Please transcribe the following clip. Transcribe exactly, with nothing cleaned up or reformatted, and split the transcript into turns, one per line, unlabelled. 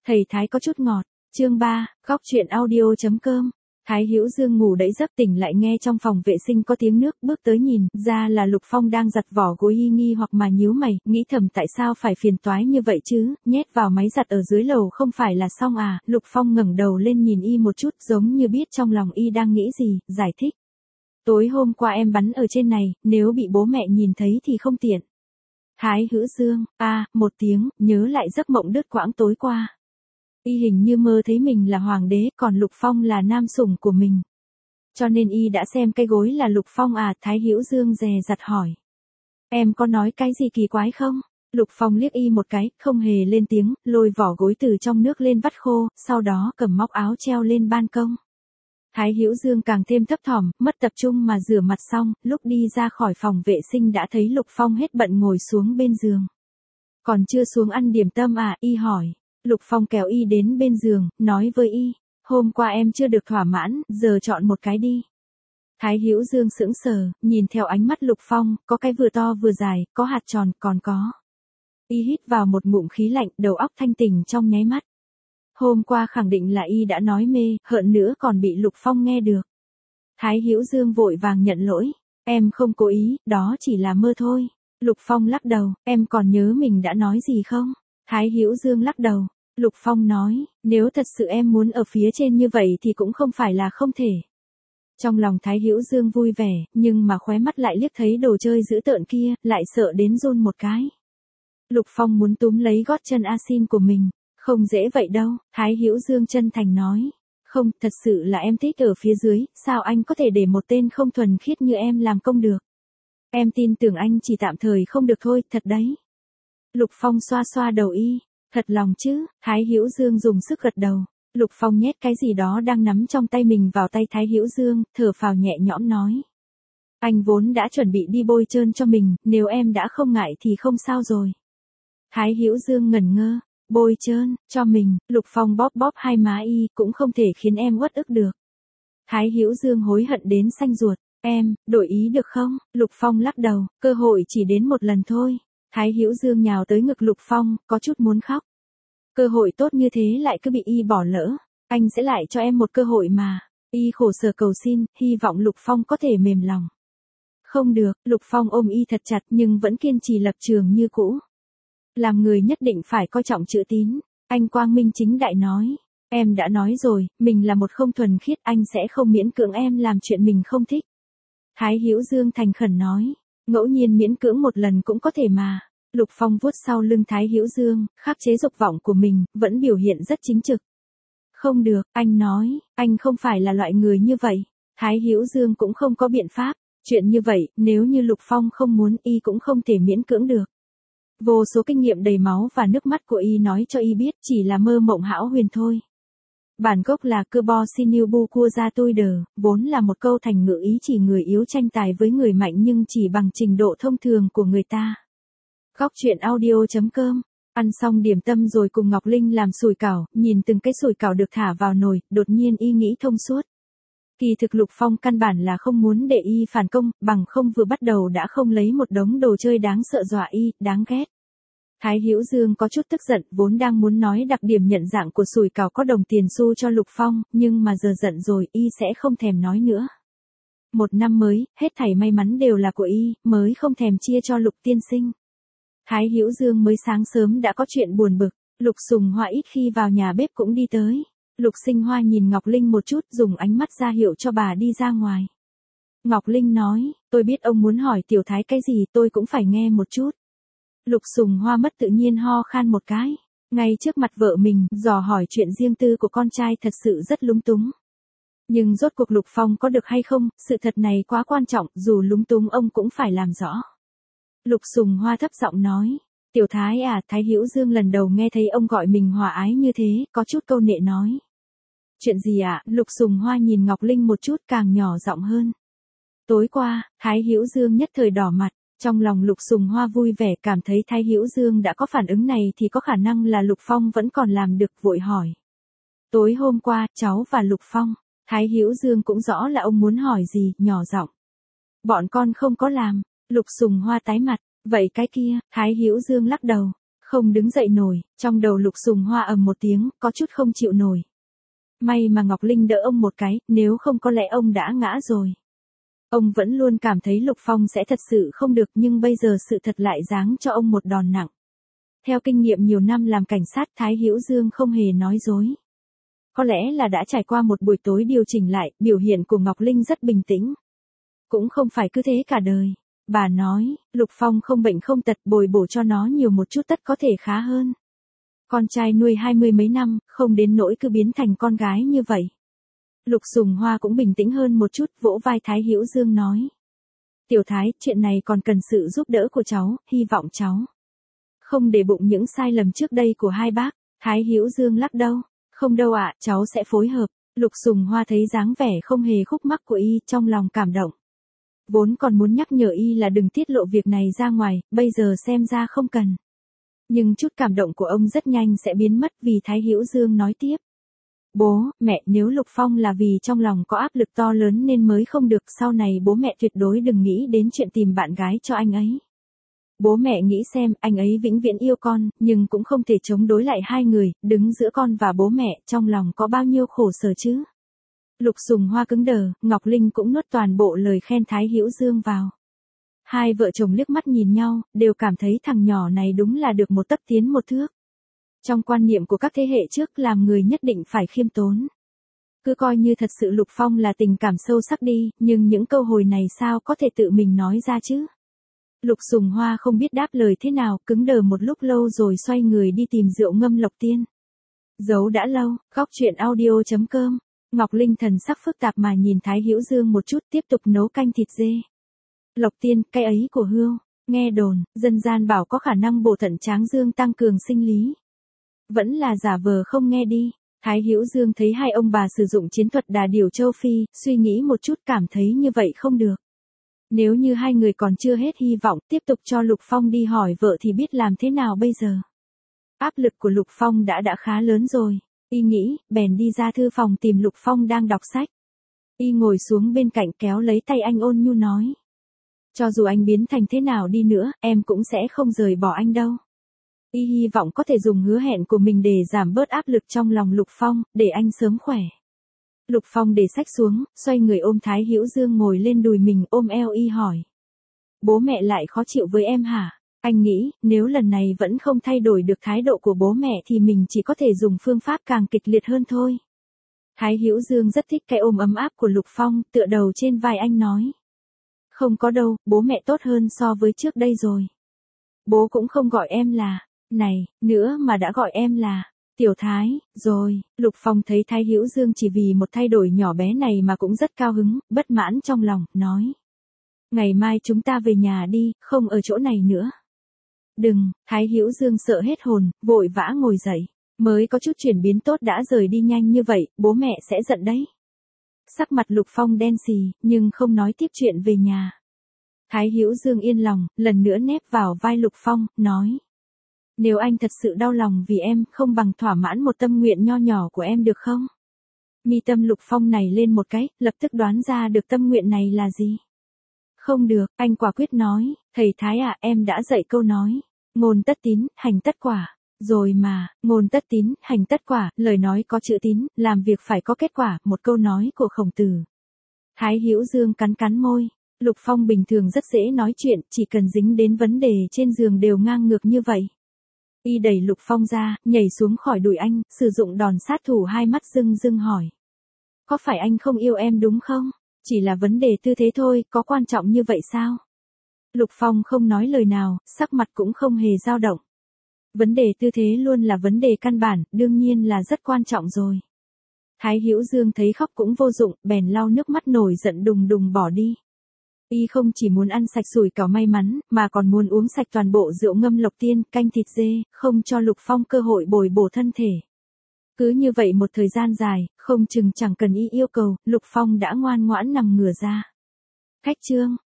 Thầy Thái có chút ngọt. Chương ba, góc truyện audio.com. Thái Hữu Dương ngủ đẫy giấc tỉnh lại nghe trong phòng vệ sinh có tiếng nước, bước tới nhìn, ra là Lục Phong đang giặt vỏ gối y nghi hoặc mà nhíu mày, nghĩ thầm tại sao phải phiền toái như vậy chứ, nhét vào máy giặt ở dưới lầu không phải là xong à. Lục Phong ngẩng đầu lên nhìn y một chút, giống như biết trong lòng y đang nghĩ gì, giải thích. Tối hôm qua em bắn ở trên này, nếu bị bố mẹ nhìn thấy thì không tiện. Thái Hữu Dương, a à, một tiếng, nhớ lại giấc mộng đứt quãng tối qua. Y hình như mơ thấy mình là hoàng đế, còn Lục Phong là nam sủng của mình. Cho nên y đã xem cái gối là Lục Phong à. Thái Hữu Dương dè dặt hỏi. Em có nói cái gì kỳ quái không? Lục Phong liếc y một cái, không hề lên tiếng, lôi vỏ gối từ trong nước lên vắt khô, sau đó cầm móc áo treo lên ban công. Thái Hữu Dương càng thêm thấp thỏm, mất tập trung mà rửa mặt xong, lúc đi ra khỏi phòng vệ sinh đã thấy Lục Phong hết bận ngồi xuống bên giường. Còn chưa xuống ăn điểm tâm à? Y hỏi. Lục Phong kéo y đến bên giường, nói với y, hôm qua em chưa được thỏa mãn, giờ chọn một cái đi. Thái Hữu Dương sững sờ, nhìn theo ánh mắt Lục Phong, có cái vừa to vừa dài, có hạt tròn, còn có. Y hít vào một ngụm khí lạnh, đầu óc thanh tỉnh trong nháy mắt. Hôm qua khẳng định là y đã nói mê, hận nữa còn bị Lục Phong nghe được. Thái Hữu Dương vội vàng nhận lỗi, em không cố ý, đó chỉ là mơ thôi. Lục Phong lắc đầu, em còn nhớ mình đã nói gì không? Thái Hữu Dương lắc đầu. Lục Phong nói, nếu thật sự em muốn ở phía trên như vậy thì cũng không phải là không thể. Trong lòng Thái Hữu Dương vui vẻ, nhưng mà khóe mắt lại liếc thấy đồ chơi dữ tợn kia, lại sợ đến run một cái. Lục Phong muốn túm lấy gót chân Asin của mình, không dễ vậy đâu. Thái Hữu Dương chân thành nói, không, thật sự là em thích ở phía dưới, sao anh có thể để một tên không thuần khiết như em làm công được. Em tin tưởng anh chỉ tạm thời không được thôi, thật đấy. Lục Phong xoa xoa đầu y. Thật lòng chứ? Thái Hữu Dương dùng sức gật đầu. Lục Phong nhét cái gì đó đang nắm trong tay mình vào tay Thái Hữu Dương, thở phào nhẹ nhõm nói. Anh vốn đã chuẩn bị đi bôi trơn cho mình, nếu em đã không ngại thì không sao rồi. Thái Hữu Dương ngẩn ngơ, bôi trơn, cho mình. Lục Phong bóp bóp hai má y, cũng không thể khiến em uất ức được. Thái Hữu Dương hối hận đến xanh ruột, em, đổi ý được không? Lục Phong lắc đầu, cơ hội chỉ đến một lần thôi. Thái Hữu Dương nhào tới ngực Lục Phong, có chút muốn khóc. Cơ hội tốt như thế lại cứ bị y bỏ lỡ, anh sẽ lại cho em một cơ hội mà. Y khổ sở cầu xin, hy vọng Lục Phong có thể mềm lòng. Không được, Lục Phong ôm y thật chặt nhưng vẫn kiên trì lập trường như cũ. Làm người nhất định phải coi trọng chữ tín, anh quang minh chính đại nói. Em đã nói rồi, mình là một không thuần khiết, anh sẽ không miễn cưỡng em làm chuyện mình không thích. Thái Hữu Dương thành khẩn nói. Ngẫu nhiên miễn cưỡng một lần cũng có thể mà. Lục Phong vuốt sau lưng Thái Hữu Dương, khắc chế dục vọng của mình, vẫn biểu hiện rất chính trực. Không được, anh nói, anh không phải là loại người như vậy. Thái Hữu Dương cũng không có biện pháp. Chuyện như vậy, nếu như Lục Phong không muốn, y cũng không thể miễn cưỡng được. Vô số kinh nghiệm đầy máu và nước mắt của y nói cho y biết chỉ là mơ mộng hão huyền thôi. Bản gốc là cơ bo siêu bu cua ra tôi đờ, vốn là một câu thành ngữ ý chỉ người yếu tranh tài với người mạnh nhưng chỉ bằng trình độ thông thường của người ta. Góc truyện audio.com. Ăn xong điểm tâm rồi cùng Ngọc Linh làm sủi cảo, nhìn từng cái sủi cảo được thả vào nồi, đột nhiên y nghĩ thông suốt. Kỳ thực Lục Phong căn bản là không muốn để y phản công, bằng không vừa bắt đầu đã không lấy một đống đồ chơi đáng sợ dọa y, đáng ghét. Thái Hữu Dương có chút tức giận, vốn đang muốn nói đặc điểm nhận dạng của sủi cảo có đồng tiền xu cho Lục Phong, nhưng mà giờ giận rồi, y sẽ không thèm nói nữa. Một năm mới, hết thảy may mắn đều là của y, mới không thèm chia cho Lục tiên sinh. Thái Hữu Dương mới sáng sớm đã có chuyện buồn bực, Lục Sùng Hoa ít khi vào nhà bếp cũng đi tới. Lục Sinh Hoa nhìn Ngọc Linh một chút, dùng ánh mắt ra hiệu cho bà đi ra ngoài. Ngọc Linh nói, tôi biết ông muốn hỏi Tiểu Thái cái gì, tôi cũng phải nghe một chút. Lục Sùng Hoa mất tự nhiên ho khan một cái, ngay trước mặt vợ mình, dò hỏi chuyện riêng tư của con trai thật sự rất lúng túng. Nhưng rốt cuộc Lục Phong có được hay không, sự thật này quá quan trọng, dù lúng túng ông cũng phải làm rõ. Lục Sùng Hoa thấp giọng nói, Tiểu Thái à, Thái Hữu Dương lần đầu nghe thấy ông gọi mình hòa ái như thế, có chút câu nệ nói. Chuyện gì ạ? À? Lục Sùng Hoa nhìn Ngọc Linh một chút càng nhỏ giọng hơn. Tối qua, Thái Hữu Dương nhất thời đỏ mặt, trong lòng Lục Sùng Hoa vui vẻ cảm thấy Thái Hữu Dương đã có phản ứng này thì có khả năng là Lục Phong vẫn còn làm được, vội hỏi. Tối hôm qua, cháu và Lục Phong, Thái Hữu Dương cũng rõ là ông muốn hỏi gì, nhỏ giọng. Bọn con không có làm. Lục Sùng Hoa tái mặt, vậy cái kia, Thái Hữu Dương lắc đầu. Không đứng dậy nổi, trong đầu Lục Sùng Hoa ầm một tiếng, có chút không chịu nổi. May mà Ngọc Linh đỡ ông một cái, nếu không có lẽ ông đã ngã rồi. Ông vẫn luôn cảm thấy Lục Phong sẽ thật sự không được, nhưng bây giờ sự thật lại giáng cho ông một đòn nặng. Theo kinh nghiệm nhiều năm làm cảnh sát, Thái Hữu Dương không hề nói dối. Có lẽ là đã trải qua một buổi tối điều chỉnh lại, biểu hiện của Ngọc Linh rất bình tĩnh. Cũng không phải cứ thế cả đời. Bà nói, Lục Phong không bệnh không tật, bồi bổ cho nó nhiều một chút tất có thể khá hơn. Con trai nuôi hai mươi mấy năm, không đến nỗi cứ biến thành con gái như vậy. Lục Sùng Hoa cũng bình tĩnh hơn một chút, vỗ vai Thái Hữu Dương nói. Tiểu Thái, chuyện này còn cần sự giúp đỡ của cháu, hy vọng cháu không để bụng những sai lầm trước đây của hai bác. Thái Hữu Dương lắc đầu. Không đâu ạ, cháu sẽ phối hợp. Lục Sùng Hoa thấy dáng vẻ không hề khúc mắc của y, trong lòng cảm động. Vốn còn muốn nhắc nhở y là đừng tiết lộ việc này ra ngoài, bây giờ xem ra không cần. Nhưng chút cảm động của ông rất nhanh sẽ biến mất vì Thái Hữu Dương nói tiếp. Bố, mẹ, nếu Lục Phong là vì trong lòng có áp lực to lớn nên mới không được, sau này bố mẹ tuyệt đối đừng nghĩ đến chuyện tìm bạn gái cho anh ấy. Bố mẹ nghĩ xem, anh ấy vĩnh viễn yêu con, nhưng cũng không thể chống đối lại hai người, đứng giữa con và bố mẹ, trong lòng có bao nhiêu khổ sở chứ. Lục Sùng Hoa cứng đờ, Ngọc Linh cũng nuốt toàn bộ lời khen Thái Hữu Dương vào. Hai vợ chồng liếc mắt nhìn nhau, đều cảm thấy thằng nhỏ này đúng là được một tấc tiến một thước. Trong quan niệm của các thế hệ trước, làm người nhất định phải khiêm tốn. Cứ coi như thật sự Lục Phong là tình cảm sâu sắc đi, nhưng những câu hồi này sao có thể tự mình nói ra chứ? Lục Sùng Hoa không biết đáp lời thế nào, cứng đờ một lúc lâu rồi xoay người đi tìm rượu ngâm Lộc Tiên. Giấu đã lâu, góc truyện audio chấm com. Ngọc Linh thần sắc phức tạp mà nhìn Thái Hữu Dương một chút, tiếp tục nấu canh thịt dê. Lộc Tiên, cái ấy của hươu, nghe đồn, dân gian bảo có khả năng bổ thận tráng dương tăng cường sinh lý. Vẫn là giả vờ không nghe đi. Thái Hữu Dương thấy hai ông bà sử dụng chiến thuật đà điểu châu Phi, suy nghĩ một chút cảm thấy như vậy không được. Nếu như hai người còn chưa hết hy vọng, tiếp tục cho Lục Phong đi hỏi vợ thì biết làm thế nào bây giờ. Áp lực của Lục Phong đã đã khá lớn rồi. Y nghĩ, bèn đi ra thư phòng tìm Lục Phong đang đọc sách. Y ngồi xuống bên cạnh kéo lấy tay anh ôn nhu nói. Cho dù anh biến thành thế nào đi nữa, em cũng sẽ không rời bỏ anh đâu. Y hy vọng có thể dùng hứa hẹn của mình để giảm bớt áp lực trong lòng Lục Phong, để anh sớm khỏe. Lục Phong để sách xuống, xoay người ôm Thái Hữu Dương ngồi lên đùi mình, ôm eo y hỏi. Bố mẹ lại khó chịu với em hả? Anh nghĩ, nếu lần này vẫn không thay đổi được thái độ của bố mẹ thì mình chỉ có thể dùng phương pháp càng kịch liệt hơn thôi. Thái Hữu Dương rất thích cái ôm ấm áp của Lục Phong, tựa đầu trên vai anh nói. Không có đâu, bố mẹ tốt hơn so với trước đây rồi. Bố cũng không gọi em là, này, nữa mà đã gọi em là, Tiểu Thái, rồi. Lục Phong thấy Thái Hữu Dương chỉ vì một thay đổi nhỏ bé này mà cũng rất cao hứng, bất mãn trong lòng, nói. Ngày mai chúng ta về nhà đi, không ở chỗ này nữa. Đừng, Thái Hữu Dương sợ hết hồn, vội vã ngồi dậy. Mới có chút chuyển biến tốt đã rời đi nhanh như vậy, bố mẹ sẽ giận đấy. Sắc mặt Lục Phong đen xì, nhưng không nói tiếp chuyện về nhà. Thái Hữu Dương yên lòng, lần nữa nép vào vai Lục Phong, nói. Nếu anh thật sự đau lòng vì em, không bằng thỏa mãn một tâm nguyện nho nhỏ của em được không? Mi tâm Lục Phong này lên một cái, lập tức đoán ra được tâm nguyện này là gì. Không được, anh quả quyết nói, thầy Thái à, em đã dạy câu nói. Ngôn tất tín, hành tất quả. Rồi mà, ngôn tất tín, hành tất quả, lời nói có chữ tín, làm việc phải có kết quả, một câu nói của Khổng Tử. Thái Hữu Dương cắn cắn môi. Lục Phong bình thường rất dễ nói chuyện, chỉ cần dính đến vấn đề trên giường đều ngang ngược như vậy. Y đẩy Lục Phong ra, nhảy xuống khỏi đùi anh, sử dụng đòn sát thủ hai mắt rưng rưng hỏi. Có phải anh không yêu em đúng không? Chỉ là vấn đề tư thế thôi, có quan trọng như vậy sao? Lục Phong không nói lời nào, sắc mặt cũng không hề dao động. Vấn đề tư thế luôn là vấn đề căn bản, đương nhiên là rất quan trọng rồi. Thái Hữu Dương thấy khóc cũng vô dụng, bèn lau nước mắt nổi giận đùng đùng bỏ đi. Y không chỉ muốn ăn sạch sủi cảo may mắn, mà còn muốn uống sạch toàn bộ rượu ngâm Lộc Tiên, canh thịt dê, không cho Lục Phong cơ hội bồi bổ thân thể. Cứ như vậy một thời gian dài, không chừng chẳng cần y yêu cầu, Lục Phong đã ngoan ngoãn nằm ngửa ra. Khách trương.